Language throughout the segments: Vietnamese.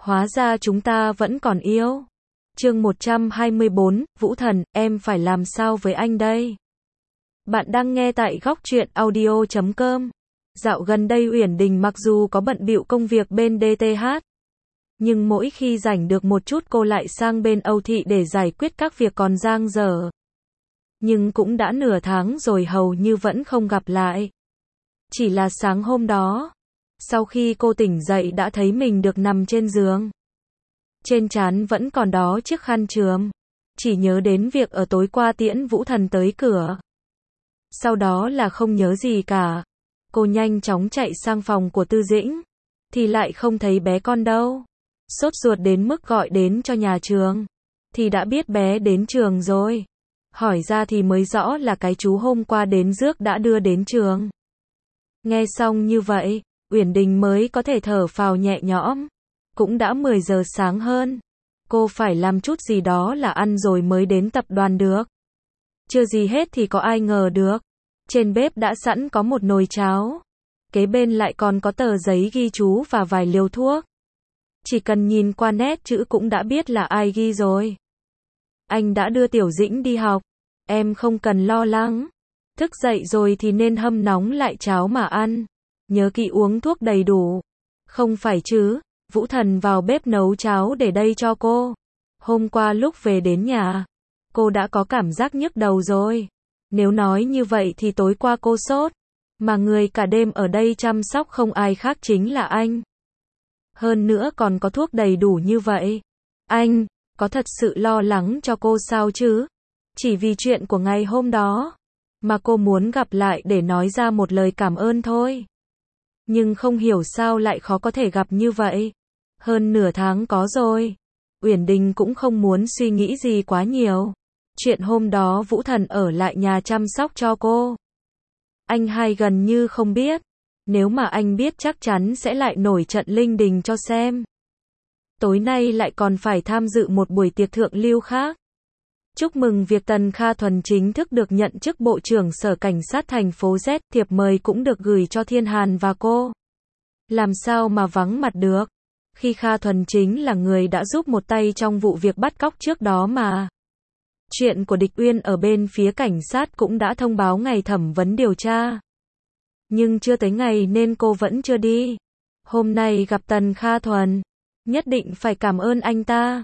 Hóa ra chúng ta vẫn còn yêu. Chương 124, Vũ Thần, em phải làm sao với anh đây? Bạn đang nghe tại góc truyện audio.com. Dạo gần đây Uyển Đình mặc dù có bận bịu công việc bên DTH, nhưng mỗi khi rảnh được một chút cô lại sang bên Âu Thị để giải quyết các việc còn dang dở. Nhưng cũng đã nửa tháng rồi hầu như vẫn không gặp lại. Chỉ là sáng hôm đó, sau khi cô tỉnh dậy đã thấy mình được nằm trên giường. Trên trán vẫn còn đó chiếc khăn chườm. Chỉ nhớ đến việc ở tối qua tiễn Vũ Thần tới cửa. Sau đó là không nhớ gì cả. Cô nhanh chóng chạy sang phòng của Tư Dĩnh. Thì lại không thấy bé con đâu. Sốt ruột đến mức gọi đến cho nhà trường. Thì đã biết bé đến trường rồi. Hỏi ra thì mới rõ là cái chú hôm qua đến rước đã đưa đến trường. Nghe xong như vậy, Uyển Đình mới có thể thở phào nhẹ nhõm. Cũng đã 10 giờ sáng hơn. Cô phải làm chút gì đó là ăn rồi mới đến tập đoàn được. Chưa gì hết thì có ai ngờ được. Trên bếp đã sẵn có một nồi cháo. Kế bên lại còn có tờ giấy ghi chú và vài liều thuốc. Chỉ cần nhìn qua nét chữ cũng đã biết là ai ghi rồi. Anh đã đưa Tiểu Dĩnh đi học. Em không cần lo lắng. Thức dậy rồi thì nên hâm nóng lại cháo mà ăn. Nhớ kỹ uống thuốc đầy đủ. Không phải chứ, Vũ Thần vào bếp nấu cháo để đây cho cô. Hôm qua lúc về đến nhà, cô đã có cảm giác nhức đầu rồi. Nếu nói như vậy thì tối qua cô sốt. Mà người cả đêm ở đây chăm sóc không ai khác chính là anh. Hơn nữa còn có thuốc đầy đủ như vậy. Anh, có thật sự lo lắng cho cô sao chứ? Chỉ vì chuyện của ngày hôm đó. Mà cô muốn gặp lại để nói ra một lời cảm ơn thôi. Nhưng không hiểu sao lại khó có thể gặp như vậy. Hơn nửa tháng có rồi. Uyển Đình cũng không muốn suy nghĩ gì quá nhiều. Chuyện hôm đó Vũ Thần ở lại nhà chăm sóc cho cô. Anh hai gần như không biết. Nếu mà anh biết chắc chắn sẽ lại nổi trận linh đình cho xem. Tối nay lại còn phải tham dự một buổi tiệc thượng lưu khác. Chúc mừng việc Tần Kha Thuần chính thức được nhận chức Bộ trưởng Sở Cảnh sát thành phố Z. Thiệp mời cũng được gửi cho Thiên Hàn và cô. Làm sao mà vắng mặt được? Khi Kha Thuần chính là người đã giúp một tay trong vụ việc bắt cóc trước đó mà. Chuyện của Địch Uyên ở bên phía cảnh sát cũng đã thông báo ngày thẩm vấn điều tra. Nhưng chưa tới ngày nên cô vẫn chưa đi. Hôm nay gặp Tần Kha Thuần, nhất định phải cảm ơn anh ta.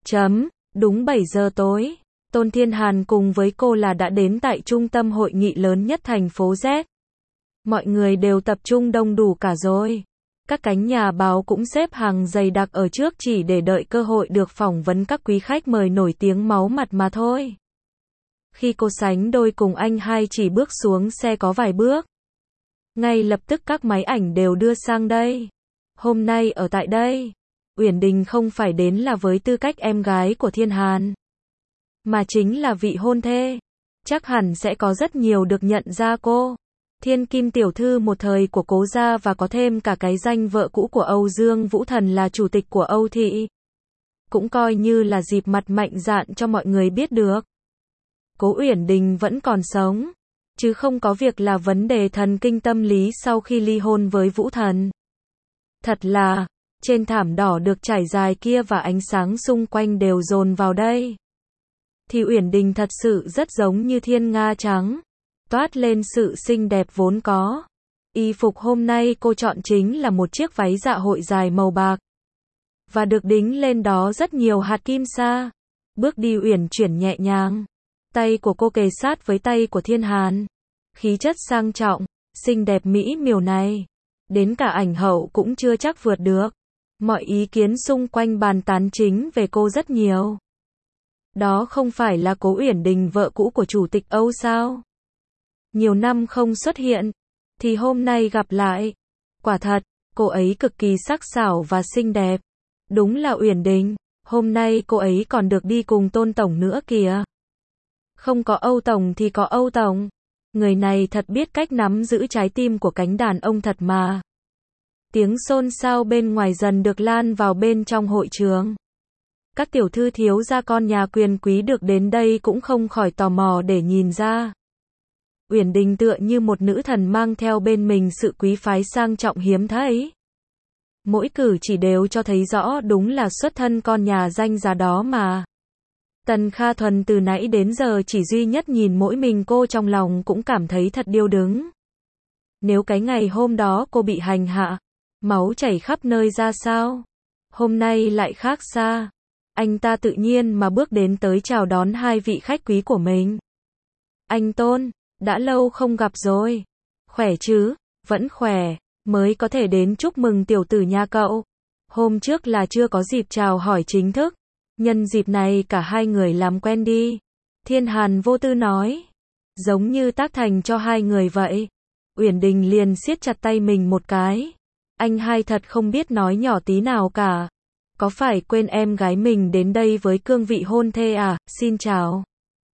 Đúng 7 giờ tối, Tôn Thiên Hàn cùng với cô là đã đến tại trung tâm hội nghị lớn nhất thành phố Z. Mọi người đều tập trung đông đủ cả rồi. Các cánh nhà báo cũng xếp hàng dày đặc ở trước chỉ để đợi cơ hội được phỏng vấn các quý khách mời nổi tiếng máu mặt mà thôi. Khi cô sánh đôi cùng anh hai chỉ bước xuống xe có vài bước, ngay lập tức các máy ảnh đều đưa sang đây. Hôm nay ở tại đây, Uyển Đình không phải đến là với tư cách em gái của Thiên Hàn, mà chính là vị hôn thê. Chắc hẳn sẽ có rất nhiều được nhận ra cô. Thiên Kim tiểu thư một thời của Cố gia và có thêm cả cái danh vợ cũ của Âu Dương Vũ Thần là chủ tịch của Âu Thị. Cũng coi như là dịp mặt mạnh dạn cho mọi người biết được. Cố Uyển Đình vẫn còn sống, chứ không có việc là vấn đề thần kinh tâm lý sau khi ly hôn với Vũ Thần. Thật là, trên thảm đỏ được trải dài kia và ánh sáng xung quanh đều dồn vào đây. Thì Uyển Đình thật sự rất giống như thiên nga trắng. Toát lên sự xinh đẹp vốn có. Y phục hôm nay cô chọn chính là một chiếc váy dạ hội dài màu bạc. Và được đính lên đó rất nhiều hạt kim sa. Bước đi uyển chuyển nhẹ nhàng. Tay của cô kề sát với tay của Thiên Hàn. Khí chất sang trọng, xinh đẹp mỹ miều này. Đến cả ảnh hậu cũng chưa chắc vượt được. Mọi ý kiến xung quanh bàn tán chính về cô rất nhiều. Đó không phải là Cố Uyển Đình vợ cũ của Chủ tịch Âu sao? Nhiều năm không xuất hiện, thì hôm nay gặp lại. Quả thật, cô ấy cực kỳ sắc sảo và xinh đẹp. Đúng là Uyển Đình, hôm nay cô ấy còn được đi cùng Tôn Tổng nữa kìa. Không có Âu Tổng thì có Âu Tổng. Người này thật biết cách nắm giữ trái tim của cánh đàn ông thật mà. Tiếng xôn xao bên ngoài dần được lan vào bên trong hội trường. Các tiểu thư thiếu gia con nhà quyền quý được đến đây cũng không khỏi tò mò để nhìn ra. Uyển Đình tựa như một nữ thần mang theo bên mình sự quý phái sang trọng hiếm thấy. Mỗi cử chỉ đều cho thấy rõ đúng là xuất thân con nhà danh giá đó mà. Tần Kha Thuần từ nãy đến giờ chỉ duy nhất nhìn mỗi mình cô trong lòng cũng cảm thấy thật điêu đứng. Nếu cái ngày hôm đó cô bị hành hạ, máu chảy khắp nơi ra sao? Hôm nay lại khác xa. Anh ta tự nhiên mà bước đến tới chào đón hai vị khách quý của mình. Anh Tôn, đã lâu không gặp rồi. Khỏe chứ? Vẫn khỏe, mới có thể đến chúc mừng tiểu tử nhà cậu. Hôm trước là chưa có dịp chào hỏi chính thức. Nhân dịp này cả hai người làm quen đi. Thiên Hàn vô tư nói. Giống như tác thành cho hai người vậy. Uyển Đình liền siết chặt tay mình một cái. Anh hai thật không biết nói nhỏ tí nào cả. Có phải quên em gái mình đến đây với cương vị hôn thê à? Xin chào.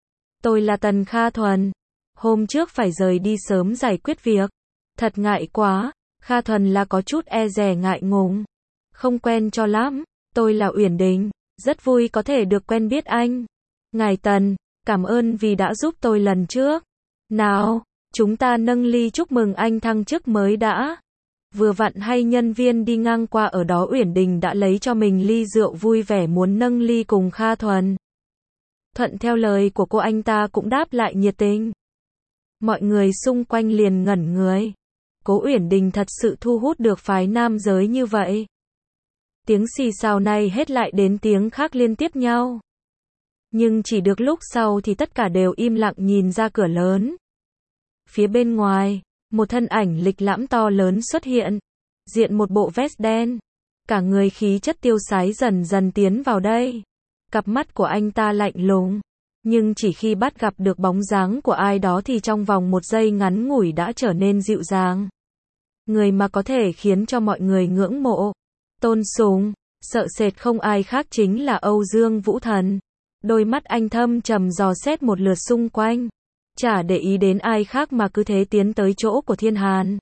Tôi là Tần Kha Thuần. Hôm trước phải rời đi sớm giải quyết việc. Thật ngại quá. Kha Thuần là có chút e dè ngại ngùng. Không quen cho lắm. Tôi là Uyển Đình. Rất vui có thể được quen biết anh. Ngài Tần, cảm ơn vì đã giúp tôi lần trước. Nào, chúng ta nâng ly chúc mừng anh thăng chức mới đã. Vừa vặn hay nhân viên đi ngang qua ở đó Uyển Đình đã lấy cho mình ly rượu vui vẻ muốn nâng ly cùng Kha Thuần. Thuận theo lời của cô anh ta cũng đáp lại nhiệt tình. Mọi người xung quanh liền ngẩn người. Cố Uyển Đình thật sự thu hút được phái nam giới như vậy. Tiếng xì xào này hết lại đến tiếng khác liên tiếp nhau. Nhưng chỉ được lúc sau thì tất cả đều im lặng nhìn ra cửa lớn. Phía bên ngoài, một thân ảnh lịch lãm to lớn xuất hiện. Diện một bộ vest đen. Cả người khí chất tiêu sái dần dần tiến vào đây. Cặp mắt của anh ta lạnh lùng. Nhưng chỉ khi bắt gặp được bóng dáng của ai đó thì trong vòng một giây ngắn ngủi đã trở nên dịu dàng. Người mà có thể khiến cho mọi người ngưỡng mộ, tôn sùng, sợ sệt không ai khác chính là Âu Dương Vũ Thần. Đôi mắt anh thâm trầm dò xét một lượt xung quanh. Chả để ý đến ai khác mà cứ thế tiến tới chỗ của Thiên Hàn.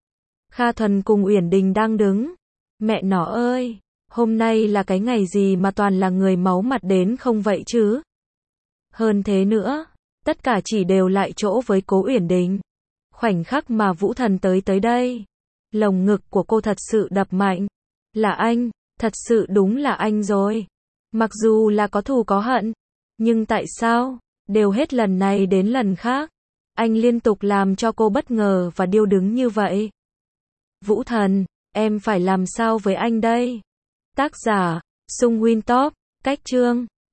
Kha Thuần cùng Uyển Đình đang đứng. Mẹ nó ơi, hôm nay là cái ngày gì mà toàn là người máu mặt đến không vậy chứ? Hơn thế nữa, tất cả chỉ đều lại chỗ với Cố Uyển Đình. Khoảnh khắc mà Vũ Thần tới đây, lồng ngực của cô thật sự đập mạnh. Là anh, thật sự đúng là anh rồi. Mặc dù là có thù có hận, nhưng tại sao, đều hết lần này đến lần khác, anh liên tục làm cho cô bất ngờ và điêu đứng như vậy. Vũ Thần, em phải làm sao với anh đây? Tác giả, Sung Win Top, cách chương.